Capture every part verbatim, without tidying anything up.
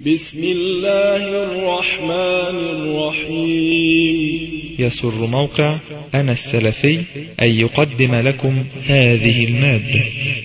بسم الله الرحمن الرحيم. يسر موقع أنا السلفي أن يقدم لكم هذه المادة.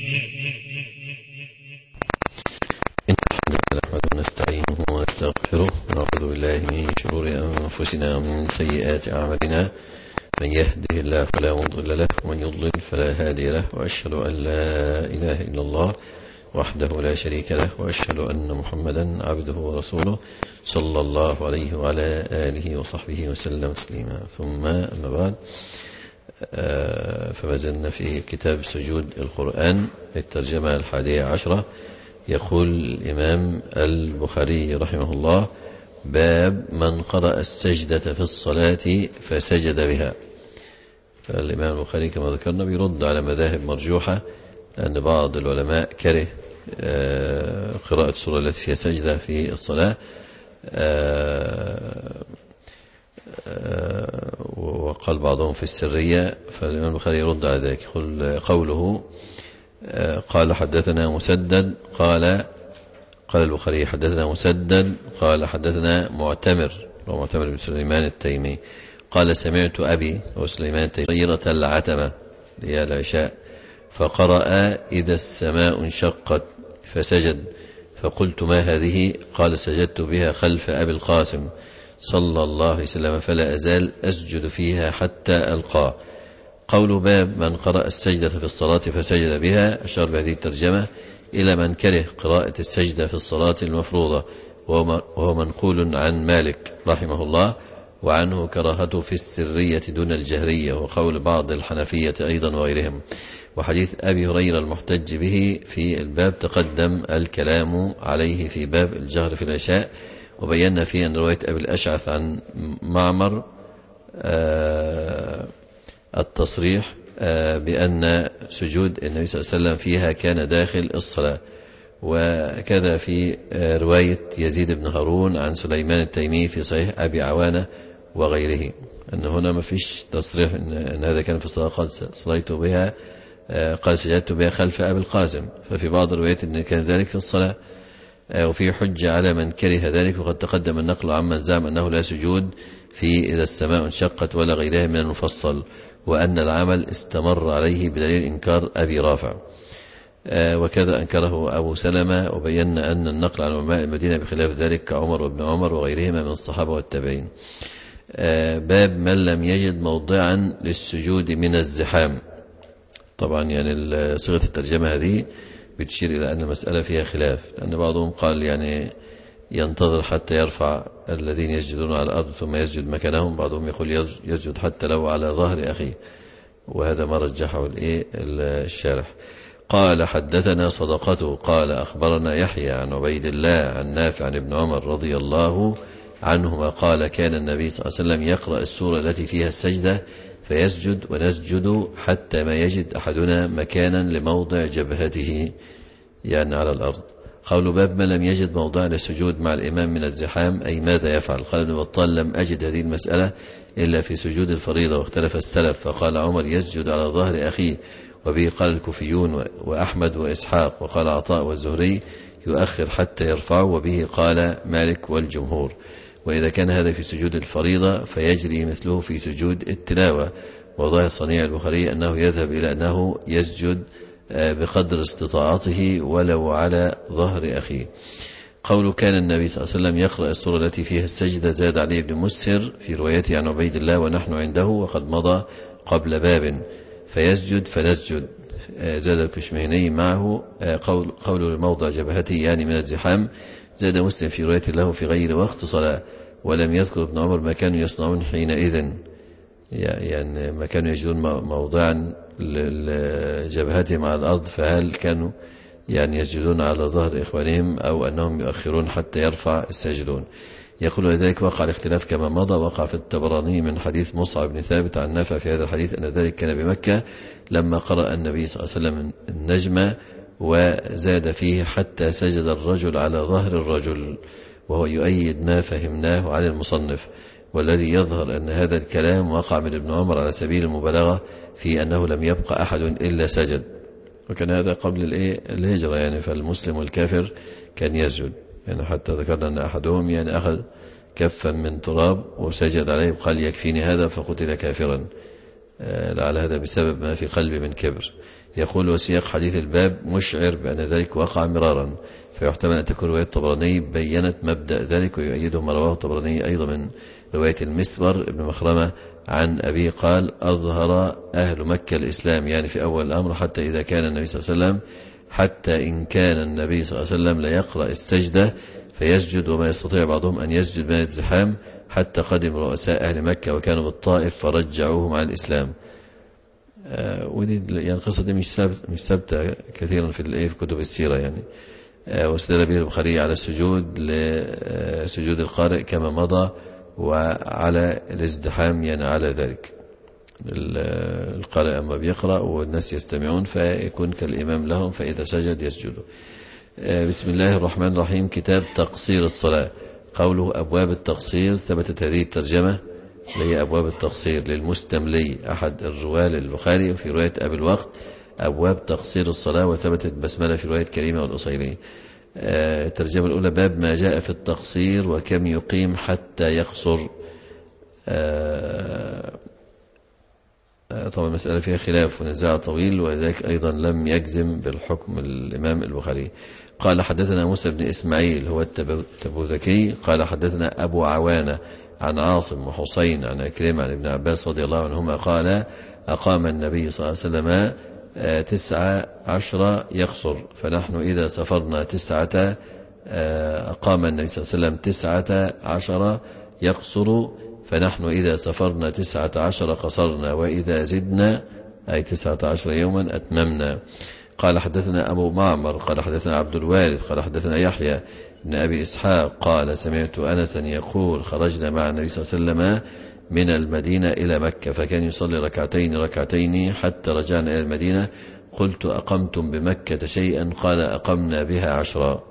إن الحمد لله نستعينه ونستغفره ونعوذ بالله من شرور أنفسنا ومن سيئات أعمالنا، من يهده الله فلا مضل له ومن يضلل فلا هادي له، وأشهد أن لا إله إلا الله وحده لا شريك له، وأشهد أن محمدا عبده ورسوله صلى الله عليه وعلى آله وصحبه وسلم تسليما. ثم أما بعد، فما زلنا في كتاب سجود القرآن الترجمة الحادية عشرة. يقول الإمام البخاري رحمه الله: باب من قرأ السجدة في الصلاة فسجد بها. فالإمام البخاري كما ذكرنا بيرد على مذاهب مرجوحة، لأن بعض العلماء كره قراءة السورة التي فيها سجدة في الصلاة، وقال بعضهم في السرية. فالإمام البخاري يرد على ذلك. قوله قال حدثنا مسدد قال قال البخاري حدثنا مسدد قال حدثنا معتمر ومعتمر بن سليمان التيمي قال سمعت أبي وسليمان التيمي غيرة العتمة هي العشاء فقرأ إذا السماء انشقت فسجد، فقلت ما هذه؟ قال سجدت بها خلف أبي القاسم صلى الله عليه وسلم فلا أزال أسجد فيها حتى ألقاه. قول باب من قرأ السجدة في الصلاة فسجد بها، أشار بهذه الترجمة إلى من كره قراءة السجدة في الصلاة المفروضة، وهو منقول عن مالك رحمه الله، وعنه كراهته في السرية دون الجهرية، وقول بعض الحنفية أيضا وغيرهم. وحديث أبي هريرة المحتج به في الباب تقدم الكلام عليه في باب الجهر في العشاء، وبينا فيه أن رواية أبي الأشعث عن معمر التصريح بأن سجود النبي صلى الله عليه وسلم فيها كان داخل الصلاة. وكذا في رواية يزيد بن هارون عن سليمان التيمي في صحيح أبي عوانة وغيره، أن هنا ما فيش تصريح أن هذا كان في الصلاة قال صليت بها قال سجدت بها خلف أبي القاسم. ففي بعض الروايات أن كان ذلك في الصلاة، وفي حجة على من كره ذلك، وقد تقدم النقل عمن زعم أنه لا سجود في إذا السماء انشقت ولا غيرها من المفصل، وأن العمل استمر عليه بدليل إنكار أبي رافع. وكذا أنكره أبو سلمة، وبينا أن النقل عن علماء المدينة بخلاف ذلك كعمر وابن عمر وغيرهما من الصحابة والتابعين. باب من لم يجد موضعا للسجود من الزحام. طبعا يعني صيغة الترجمة هذه بتشير إلى أن المسألة فيها خلاف، لأن بعضهم قال يعني ينتظر حتى يرفع الذين يسجدون على الأرض ثم يسجد مكانهم، بعضهم يقول يسجد حتى لو على ظهر أخيه، وهذا ما رجحه الشارح. قال حدثنا صدقته قال أخبرنا يحيى عن عبيد الله عن نافع عن ابن عمر رضي الله عنهما قال كان النبي صلى الله عليه وسلم يقرأ السورة التي فيها السجدة فيسجد ونسجد حتى ما يجد أحدنا مكانا لموضع جبهته، يعني على الأرض. قول باب من لم يجد موضع للسجود مع الإمام من الزحام، أي ماذا يفعل؟ قال ابن بطال لم أجد هذه المسألة إلا في سجود الفريضة، واختلف السلف، فقال عمر يسجد على ظهر أخيه، وبه قال الكوفيون وأحمد وإسحاق، وقال عطاء والزهري يؤخر حتى يرفع، وبه قال مالك والجمهور. وإذا كان هذا في سجود الفريضة فيجري مثله في سجود التلاوة. وظاهر صنيع البخاري أنه يذهب إلى أنه يسجد بقدر استطاعته ولو على ظهر أخيه. قول كان النبي صلى الله عليه وسلم يقرأ السورة التي فيها السجدة، زاد عليه ابن مسهر في روايته عن عبيد الله ونحن عنده وقد مضى قبل باب فيسجد فنسجد. زاد الكشمهني معه قول قول لموضع جبهته يعني من الزحام. زاد مسلم في رواية له في غير وقت صلاة، ولم يذكر ابن عمر ما كانوا يصنعون حينئذ، يعني ما كانوا يجدون موضعا لجبهتهم على الأرض، فهل كانوا يعني يسجدون على ظهر إخوانهم أو أنهم يؤخرون حتى يرفع الساجدون. يقول ذلك وقع الاختلاف كما مضى. وقع في الطبراني من حديث مصعب بن ثابت عن نافع في هذا الحديث أن ذلك كان بمكة لما قرأ النبي صلى الله عليه وسلم النجمة، وزاد فيه حتى سجد الرجل على ظهر الرجل، وهو يؤيد ما فهمناه عن المصنف. والذي يظهر أن هذا الكلام وقع من ابن عمر على سبيل المبالغة في أنه لم يبقى أحد إلا سجد، وكان هذا قبل الهجرة يعني، فالمسلم والكافر كان يسجد. يعني حتى ذكرنا أن أحدهم يعني أخذ كفا من تراب وسجد عليه وقال يكفيني هذا فقتل كافرا، لعل هذا بسبب ما في قلبي من كبر. يقول وسياق حديث الباب مشعر بأن ذلك وقع مرارا، فيحتمل أن تكون رواية الطبراني بيّنت مبدأ ذلك، ويؤيده ما رواه الطبراني أيضا من رواية المسور بن مخرمة عن أبي قال أظهر أهل مكة الإسلام، يعني في أول الأمر، حتى إذا كان النبي صلى الله عليه وسلم حتى إن كان النبي صلى الله عليه وسلم ليقرأ السجدة فيسجد وما يستطيع بعضهم أن يسجد من الزحام، حتى قدم رؤساء أهل مكة وكانوا بالطائف فرجعوهم على الإسلام. آه ودي يعني القصة دي مش ثابت مش ثابتة كثيرا في الإيه في كتب السيرة يعني. آه واستدل به البخاري على السجود لسجود القارئ كما مضى، وعلى الازدحام يعني على ذلك. القارئ أما بيقرأ والناس يستمعون فيكون كالإمام لهم، فإذا سجد يسجدوا. بسم الله الرحمن الرحيم. كتاب تقصير الصلاة. قوله أبواب التقصير، ثبتت هذه الترجمة اللي هي أبواب التقصير للمستملي أحد الرواة للبخاري، وفي رواية أبي الوقت أبواب تقصير الصلاة، وثبتت بسملة في رواية كريمة والأصيلي. الترجمة الأولى باب ما جاء في التقصير وكم يقيم حتى يقصر. طبعا المسألة فيها خلاف ونزاع طويل، وذلك أيضا لم يجزم بالحكم الإمام البخاري. قال حدثنا موسى بن إسماعيل هو التبوذكي قال حدثنا أبو عوانة عن عاصم وحسين عن أكرم عن ابن عباس رضي الله عنهما قال أقام النبي صلى الله عليه وسلم تسعة عشر يقصر، فنحن إذا سافرنا تسعة أقام النبي صلى الله عليه وسلم تسعة عشر يقصر، فنحن إذا سافرنا تسعة عشر قصرنا، وإذا زدنا أي تسعة عشر يوما أتممنا. قال حدثنا أبو معمر قال حدثنا عبد الوارث قال حدثنا يحيى بن أبي إسحاق قال سمعت أنسا يقول خرجنا مع النبي صلى الله عليه وسلم من المدينة إلى مكة، فكان يصلي ركعتين ركعتين حتى رجعنا إلى المدينة، قلت أقمتم بمكة شيئا؟ قال أقمنا بها عشرا.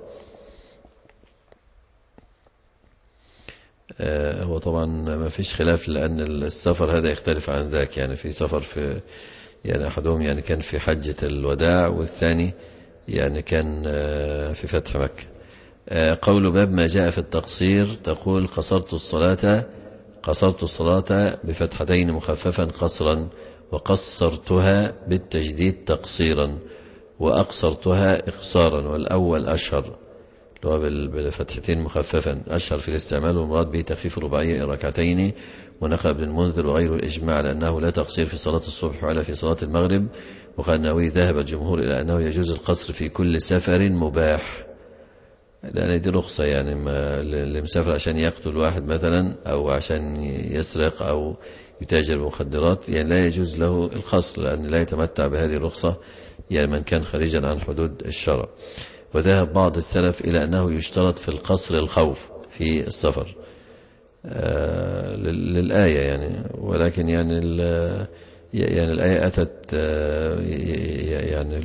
آه هو طبعا ما فيش خلاف، لأن السفر هذا يختلف عن ذاك، يعني في سفر في يعني أحدهم يعني كان في حجة الوداع، والثاني يعني كان آه في فتح مكة. آه قول باب ما جاء في التقصير، تقول قصرت الصلاة قصرت الصلاة بفتحتين مخففا قصرا، وقصرتها بالتجديد تقصيرا، وأقصرتها إقصارا، والأول أشهر اللي هو بالفتحتين مخففا أشهر في الاستعمال، والمراد به تخفيف الرباعية ركعتين. ونقل ابن المنذر وغيره الإجماع لأنه لا تقصير في صلاة الصبح ولا في صلاة المغرب. وقال النووي ذهب الجمهور إلى أنه يجوز القصر في كل سفر مباح، لأن دي رخصة، يعني ما اللي مسافر عشان يقتل واحد مثلا أو عشان يسرق أو يتاجر بمخدرات يعني لا يجوز له القصر، لأن لا يتمتع بهذه الرخصة يعني من كان خارجا عن حدود الشرع. وذهب بعض السلف إلى أنه يشترط في القصر الخوف في السفر آه للآية يعني، ولكن يعني يعني الآية أتت آه يعني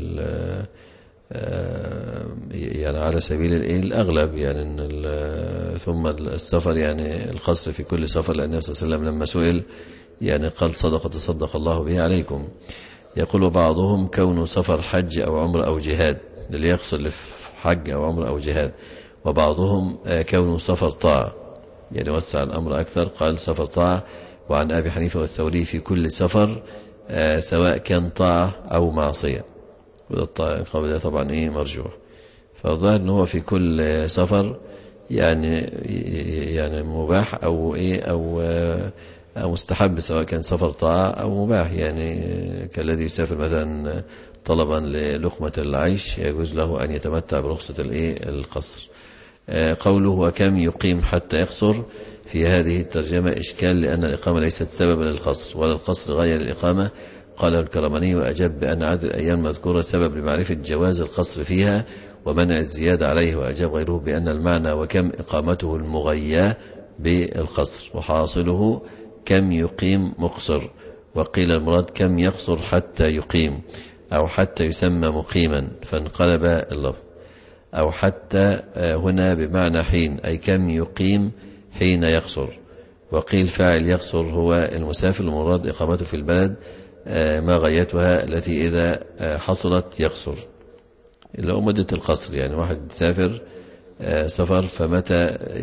آه يعني على سبيل الأغلب، يعني إن ثم السفر يعني القصر في كل سفر، لأن النبي صلى الله عليه وسلم لما سئل يعني قال صدقة تصدق الله به عليكم. يقول بعضهم كونه سفر حج أو عمر أو جهاد اللي يقصر لحج أو عمر أو جهاد، وبعضهم كونه سفر طاعة يعني وسع الأمر أكثر، قال سفر طاعة. وعن أبي حنيفة والثوري في كل سفر سواء كان طاعة أو معصية، القول ده طبعا إيه مرجوح. فالظاهر إن هو في كل سفر يعني يعني مباح أو إيه أو أو مستحب، سواء كان سفر طاعة أو مباح، يعني كالذي يسافر مثلا طلبا للقمة العيش يجوز له أن يتمتع برخصة الإيه القصر. قوله وكم يقيم حتى يقصر، في هذه الترجمة إشكال، لأن الإقامة ليست سببا للقصر ولا القصر غاية للإقامة. قاله الكرماني وأجاب بأن عدد الأيام المذكورة سبب لمعرفة جواز القصر فيها ومنع الزيادة عليه. وأجاب غيره بأن المعنى وكم إقامته المغياة بالقصر، وحاصله كم يقيم مقصر. وقيل المراد كم يقصر حتى يقيم أو حتى يسمى مقيما، فانقلب اللفظ. أو حتى هنا بمعنى حين، أي كم يقيم حين يقصر. وقيل فاعل يقصر هو المسافر، المراد إقامته في البلد ما غايتها التي إذا حصلت يقصر، اللي هو مدة القصر. يعني واحد سافر سفر، فمتى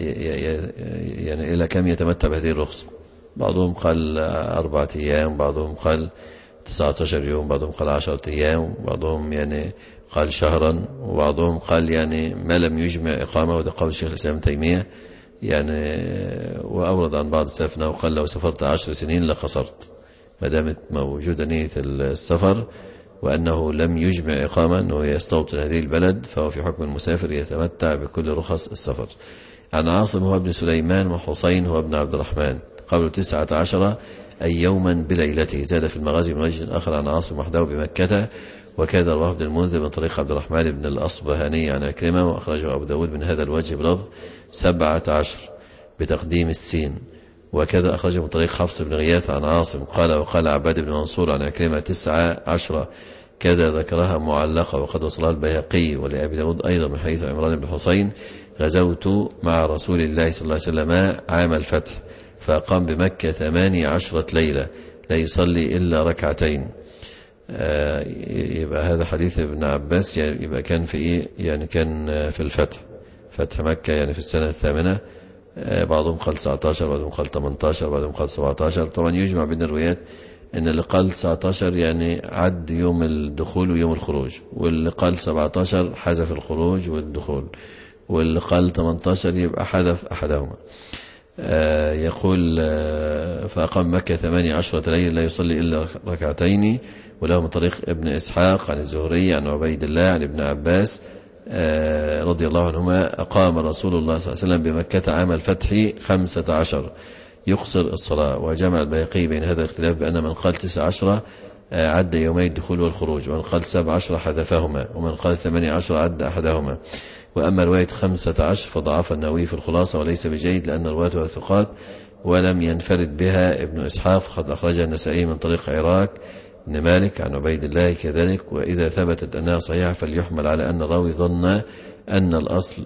يعني إلى كم يتمتع بهذه الرخصة؟ بعضهم قال أربعة أيام، بعضهم قال تسعة عشر يوم، بعضهم قال عشرة أيام، بعضهم يعني قال شهرا، وبعضهم قال يعني ما لم يجمع إقامة، وده قول الشيخ الإسلام تيمية يعني. وأورد عن بعض سلفنا وقال لو سافرت عشر سنين لخسرت، ما دامت موجودة نية السفر وأنه لم يجمع إقامة أنه يستوطن هذه البلد، فهو في حكم المسافر يتمتع بكل رخص السفر. عن عاصم هو ابن سليمان وحسين هو ابن عبد الرحمن قبل تسعة عشر أي يوما بليلته. زاد في المغازي من وجه آخر عن عاصم وحده بمكة، وكذا رواه ابن المنذر من طريق عبد الرحمن بن الأصبهاني عن أكرمة، وأخرجه أبو داود من هذا الوجه بلفظ سبعة عشر بتقديم السين، وكذا أخرجه من طريق حفص بن غياث عن عاصم قال وقال عباد بن منصور عن أكرمة تسعة عشر، كذا ذكرها معلقة، وقد وصلها البيهقي ولأبي داود أيضا من حديث عمران بن حسين غزوت مع رسول الله صلى الله عليه وسلم عام الفتح فقام بمكة ثمانية عشرة ليلة لا يصلي إلا ركعتين. آه يبقى هذا حديث ابن عباس، يبقى كان في إيه؟ يعني كان في الفتح، فتح مكة يعني في السنة الثامنة. آه بعضهم قال تسعة عشر، بعضهم قال ثمانية عشر، بعضهم قال سبعة عشر. طبعا يجمع بين الروايات ان اللي قال تسعة عشر يعني عد يوم الدخول ويوم الخروج، واللي قال سبعة عشر حذف الخروج والدخول، واللي قال ثمانية عشر يبقى حذف أحدهما. آه يقول آه فأقام مكة ثمانية عشرة ليلة لا يصلي إلا ركعتين. وله من طريق ابن إسحاق عن الزهري عن عبيد الله عن ابن عباس آه رضي الله عنهما أقام رسول الله صلى الله عليه وسلم بمكة عام الفتح خمسة عشر يقصر الصلاة. وجمع البيهقي بين هذا الاختلاف بأن من قال تسعة عشر عد يومي الدخول والخروج، ومن قال سبعة عشر حذفهما، ومن قال ثمانية عشر عد أحدهما. وأما رواية خمسة عشر فضعف النووي في الخلاصة وليس بجيد لأن رواته ثقات ولم ينفرد بها ابن إسحاق، فقد أخرجها النسائي من طريق عراك بن مالك عن عبيد الله كذلك. وإذا ثبتت أنها صحيحة فليحمل على أن الراوي ظن أن الأصل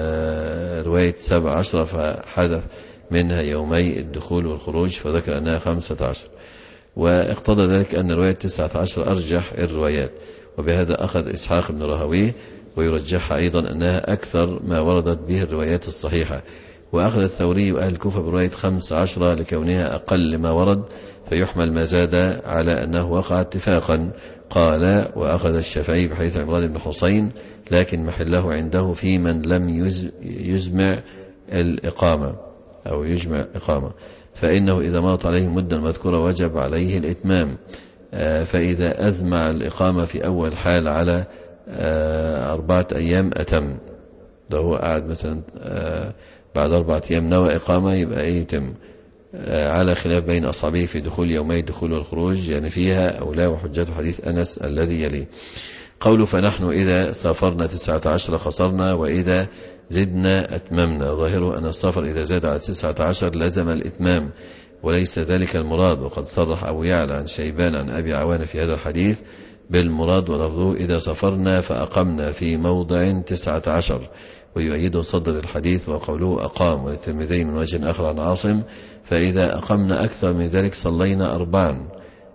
رواية سبعة عشر فحذف منها يومي الدخول والخروج فذكر أنها خمسة عشر، واقتضى ذلك أن رواية تسعة عشر أرجح الروايات. وبهذا أخذ إسحاق بن راهويه، ويرجحها أيضا أنها أكثر ما وردت به الروايات الصحيحة. وأخذ الثوري وأهل الكوفة برواية خمس عشرة لكونها أقل ما ورد، فيحمل ما زاد على أنه وقع اتفاقا. قال وأخذ الشافعي بحديث عمران بن حسين لكن محله عنده في من لم يزمع الإقامة أو يجمع إقامة، فإنه إذا مرت عليه المدة المذكورة وجب عليه الإتمام، فإذا أزمع الإقامة في أول حال على أربعة أيام أتم. ده هو قاعد مثلا بعد أربعة أيام نوى إقامة يبقى إيه يتم، على خلاف بين أصحابه في دخول يومي الدخول والخروج يعني فيها أو لا. وحجة حديث أنس الذي يليه قوله فنحن إذا سافرنا تسعة عشر خسرنا وإذا زدنا أتممنا. ظاهره أن السفر إذا زاد على تسعة عشر لزم الإتمام وليس ذلك المراد. وقد صرح أبو يعلى عن شيبان عن أبي عوان في هذا الحديث بالمراد ولفظه إذا سافرنا فأقمنا في موضع تسعة عشر، ويؤيده صدر الحديث وقوله أقام. والترمذي من وجه آخر عن عاصم فإذا أقمنا أكثر من ذلك صلينا أربعا.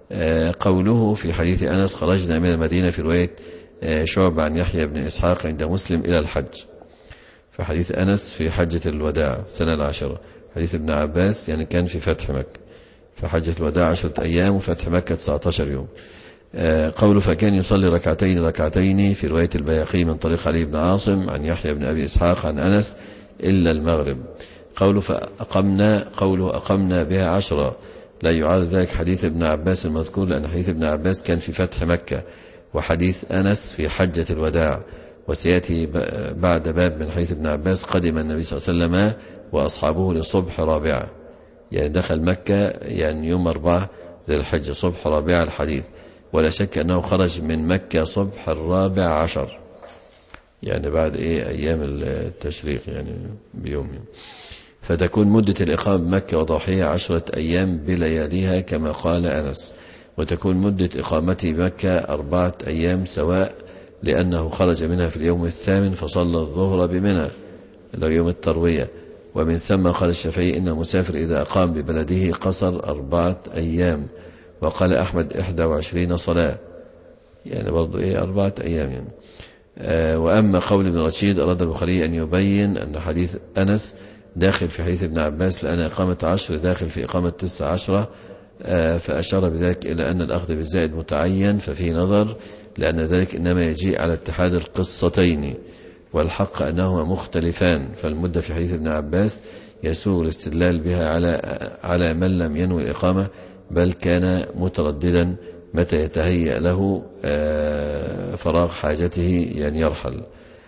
قوله في حديث أنس خرجنا من المدينة في رواية شعب عن يحيى بن إسحاق عند مسلم إلى الحج، فحديث أنس في حجة الوداع سنة العاشرة. حديث ابن عباس يعني كان في فتح مكة، فحجة الوداع عشرة أيام وفتح مكة تسعة عشر يوم. قوله فكان يصلي ركعتين ركعتين في رواية البيهقي من طريق علي بن عاصم عن يحيى بن أبي إسحاق عن أنس إلا المغرب. قوله فأقمنا قوله أقمنا بها عشرة لا يعارض ذلك حديث ابن عباس المذكور، لأن حديث ابن عباس كان في فتح مكة وحديث أنس في حجة الوداع. وسيأتي بعد باب من حديث ابن عباس قدم النبي صلى الله عليه وسلم وأصحابه لصبح رابعة، يعني دخل مكة يعني يوم أربعة ذي الحجة صبح رابعة الحديث، ولا شك أنه خرج من مكة صبح الرابع عشر يعني بعد إيه أيام التشريق يعني بيوم. فتكون مدة الإقامة بمكة وضحية عشرة أيام بلياليها كما قال أنس، وتكون مدة إقامته بمكة أربعة أيام سواء، لأنه خرج منها في اليوم الثامن فصلى الظهر بمنى لو يوم التروية. ومن ثم قال الشافعي إن المسافر إذا أقام ببلده قصر أربعة أيام، وقال أحمد إحدى وعشرين صلاة يعني برضو إيه أربعة أيام يعني. وأما قول ابن رشيد أراد البخاري أن يبين أن حديث أنس داخل في حديث ابن عباس لأن إقامة عشر داخل في إقامة تسع عشرة، فأشار بذلك إلى أن الأخذ بالزائد متعين، ففيه نظر لأن ذلك إنما يجيء على اتحاد القصتين، والحق أنهما مختلفان، فالمدة في حديث ابن عباس يسوغ الاستدلال بها على على من لم ينوي الإقامة بل كان مترددا متى يتهيأ له فراغ حاجته يعني يرحل.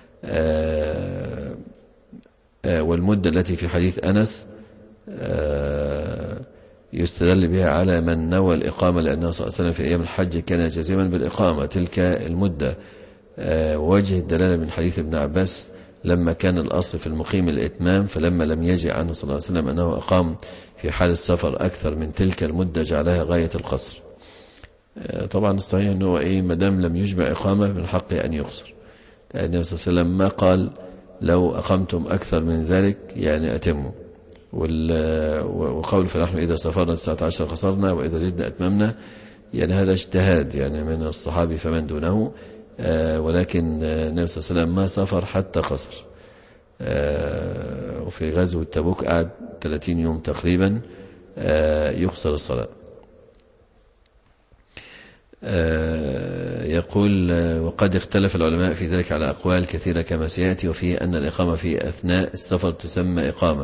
والمدة التي في حديث أنس يستدل بها على من نوى الإقامة لأنه صلى الله عليه وسلم في أيام الحج كان جازما بالإقامة تلك المدة. وجه الدلالة من حديث ابن عباس لما كان الأصل في المقيم الإتمام، فلما لم يجي عنه صلى الله عليه وسلم أنه أقام في حال السفر أكثر من تلك المدة جعلها غاية القصر. طبعا الصحيح أنه إيه مدام لم يجمع إقامة من حقه أن يقصر، لأن النبي صلى الله عليه وسلم ما قال لو أقمتم أكثر من ذلك يعني أتموا. وقول فنحن إذا سافرنا الساعة عشر قصرنا وإذا جدنا أتممنا، يعني هذا اجتهاد يعني من الصحابي فمن دونه، ولكن النبي صلى الله عليه وسلم ما سافر حتى قصر. وفي غزوة تبوك قعد ثلاثين يوم تقريبا يقصر الصلاة. يقول وقد اختلف العلماء في ذلك على أقوال كثيرة كما سيأتي، وفيه أن الإقامة في أثناء السفر تسمى إقامة،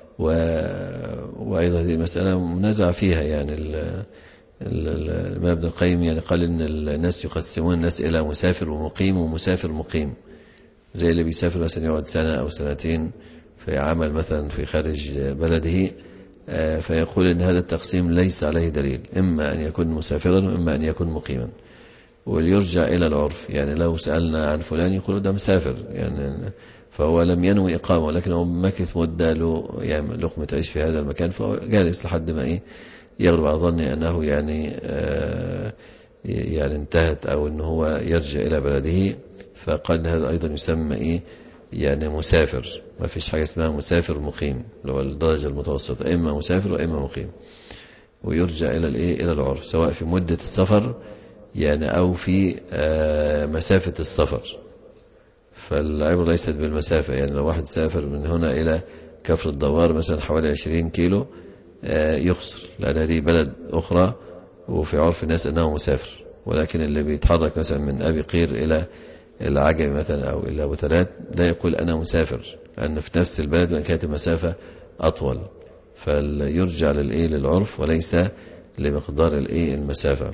وأيضا هذه المسألة منازع فيها. يعني الإمام ابن القيم يعني قال إن الناس يقسمون الناس إلى مسافر ومقيم ومسافر مقيم، زي اللي بيسافر مثلا يقعد سنة أو سنتين في عمل مثلا في خارج بلده، فيقول إن هذا التقسيم ليس عليه دليل، إما أن يكون مسافرا وإما أن يكون مقيما، وليرجع إلى العرف. يعني لو سألنا عن فلان يقول ده مسافر، يعني فهو لم ينوي إقامة ولكن هو مكث مدة له يعني لقمة عيش في هذا المكان، فهو جالس لحد ما إيه يغلب على ظني أنه يعني آه يعني انتهت أو أنه هو يرجع إلى بلده، فقال هذا أيضا يسمى إيه يعني مسافر. ما فيش حاجة اسمها مسافر مقيم، لو الدرجة المتوسطة إما مسافر وإما مقيم، ويرجع إلى الإيه إلى العرف سواء في مدة السفر يعني أو في آه مسافة السفر. فالعبرة ليست بالمسافة، يعني لو واحد سافر من هنا إلى كفر الدوار مثلا حوالي عشرين كيلو يخسر، لأن هذه بلد أخرى وفي عرف الناس أنه مسافر. ولكن اللي بيتحرك مثلا من أبي قير إلى العجم مثلا أو إلى أبو تلات لا يقول أنا مسافر، لأن في نفس البلد وإن كانت المسافة أطول، فليرجع للإيه للعرف وليس لمقدار الإيه المسافة.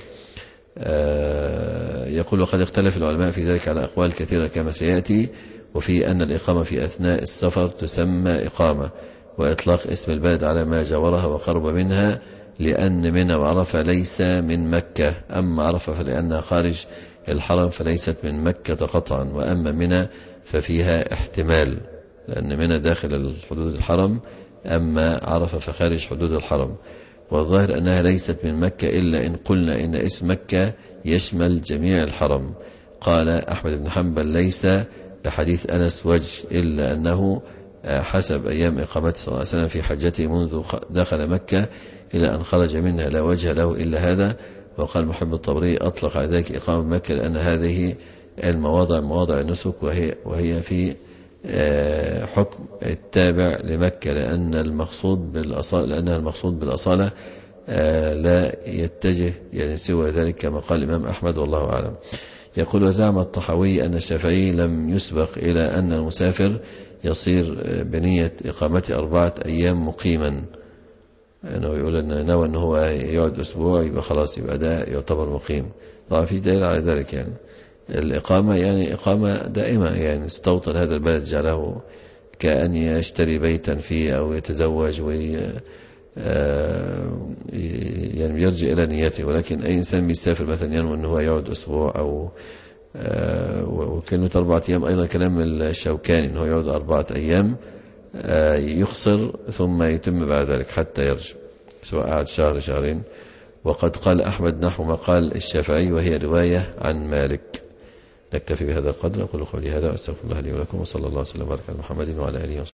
آه يقول وقد اختلف العلماء في ذلك على أقوال كثيرة كما سيأتي، وفي أن الإقامة في أثناء السفر تسمى إقامة، وإطلاق اسم البلد على ما جاورها وقرب منها، لأن منى وعرفة ليس من مكة، أما عرفة فلأنها خارج الحرم فليست من مكة قطعا، وأما منى ففيها احتمال لأن منى داخل حدود الحرم، أما عرفة فخارج حدود الحرم. والظاهر أنها ليست من مكة إلا إن قلنا إن اسم مكة يشمل جميع الحرم. قال أحمد بن حنبل ليس لحديث أنس وجه إلا أنه حسب أيام إقامته صلى الله عليه وسلم في حجته منذ دخل مكة إلى أن خرج منها لا وجه له إلا هذا. وقال محب الطبري أطلق على ذلك إقامة مكة لأن هذه المواضع مواضع النسك، وهي, وهي في حكم التابع لمكة، لأن المقصود بالأصالة لأنها المقصود بالأصالة لا يتجه يعني سوى ذلك كما قال الإمام أحمد والله أعلم. يقول وزعم الطحاوي أن الشافعي لم يسبق إلى أن المسافر يصير بنية إقامته أربعة أيام مقيما، أنه يقول أن نوى أنه هو يقعد أسبوع يبقى خلاص يبقى ده يعتبر مقيم. طبعا في دليل على ذلك، يعني الإقامة يعني إقامة دائمة، يعني استوطن هذا البلد جعله كأن يشتري بيتا فيه أو يتزوج وي يعني يرجع إلى نيته. ولكن أي إنسان بيسافر مثلا ينوي أنه هو يقعد أسبوع أو وكلمة أربعة أيام أيضا كلام الشوكاني أنه يقعد أربعة أيام يخسر ثم يتم بعد ذلك حتى يرجع سواء قعد شهر شهرين. وقد قال أحمد نحو ما قال الشافعي وهي رواية عن مالك. نكتفي بهذا القدر. أقول قولي هذا وأستغفر الله لي ولكم، وصلى الله وسلم وبارك على محمد وعلى آله وصحبه.